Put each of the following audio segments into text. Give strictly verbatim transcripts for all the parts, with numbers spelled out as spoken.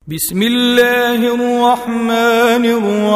بسم الله الرحمن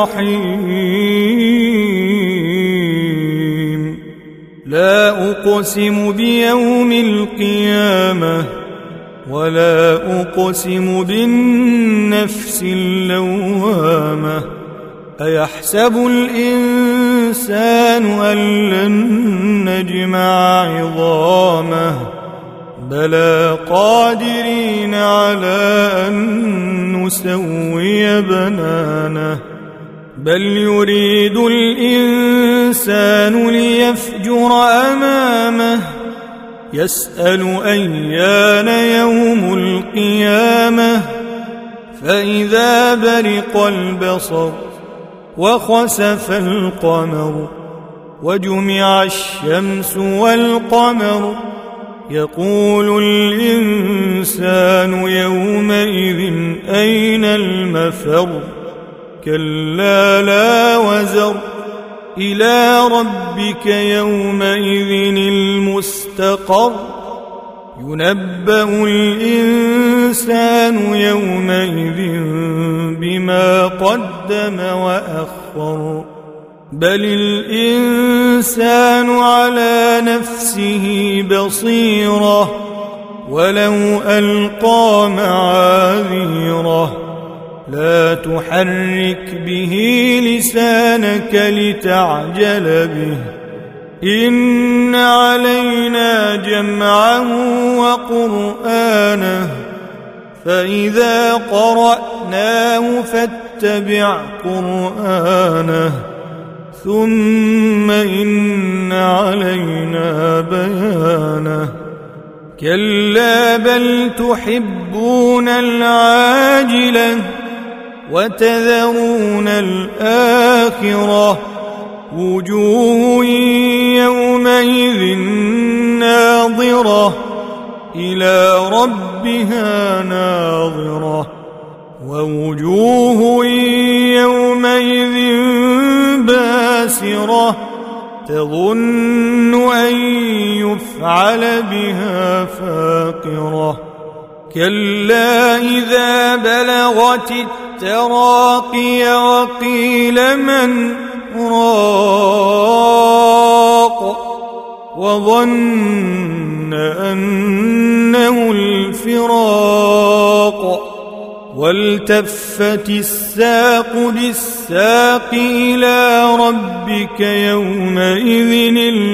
الرحيم لا أقسم بيوم القيامة ولا أقسم بالنفس اللوامة أيحسب الإنسان أن لن نجمع عظامه بلى قادرين على أن نسوي بنانه بل يريد الإنسان ليفجر أمامه يسأل أيان يوم القيامة فإذا برق البصر وخسف القمر وجمع الشمس والقمر يقول الإنسان يومئذ أين المفر كلا لا وزر إلى ربك يومئذ المستقر ينبأ الإنسان يومئذ بما قدم وأخر بل الإنسان على نفسه بصيرة ولو ألقى معاذيره لا تحرك به لسانك لتعجل به إن علينا جمعه وقرآنه فإذا قرأناه فاتبع قرآنه ثم إن علينا بيانه كلا بل تحبون العاجلة وتذرون الآخرة وجوه يومئذ ناظرة إلى ربها ناظرة ووجوه يومئذ باسرة تظن أن يفعل بها فاقرة كلا إذا بلغت التراقي وقيل من راق وظن أنه الفراق والتفت الساق بالساق إلى ربك يومئذ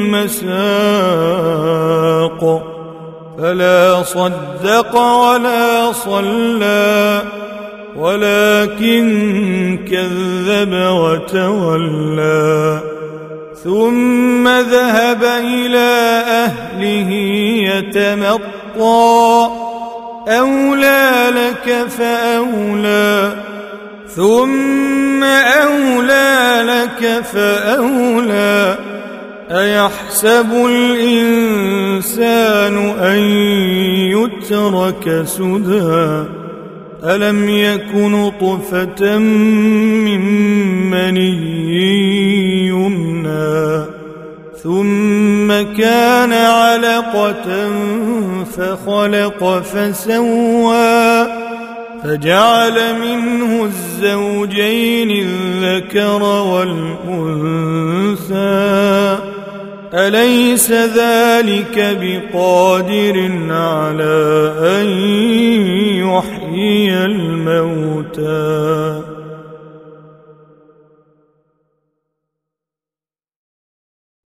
المساق فلا صدق ولا صلى ولكن كذب وتولى ثم ذهب إلى أهله يتمطى أولى لك فأولى ثم أولى لك فأولى أيحسب الإنسان أن يترك سدى ألم يك نطفة من مني يمنى ثم كان علقة فخلق فسوى فجعل منه الزوجين الذكر والأنثى أليس ذلك بقادر على أن يحيي الموتى